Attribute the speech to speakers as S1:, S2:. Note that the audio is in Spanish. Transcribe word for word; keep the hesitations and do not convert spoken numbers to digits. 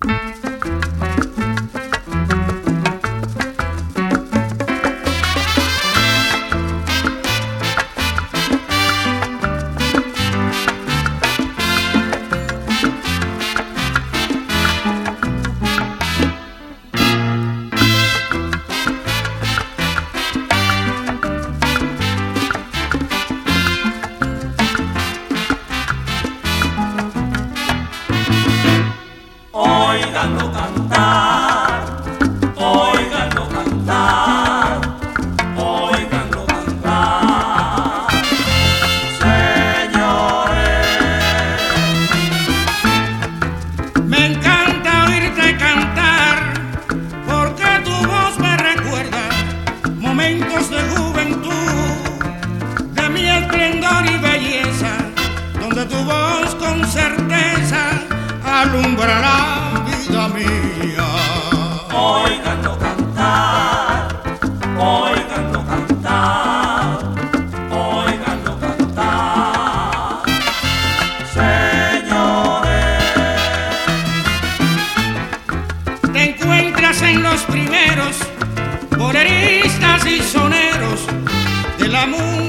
S1: Óiganlo cantar, óiganlo cantar, óiganlo cantar, señores.
S2: Me encanta oírte cantar, porque tu voz me recuerda momentos de juventud, de mi esplendor y belleza, donde tu voz con certeza alumbra la vida mía.
S1: Óiganlo cantar, óiganlo cantar, óiganlo cantar, señores.
S2: Te encuentras en los primeros boleristas y soneros de la música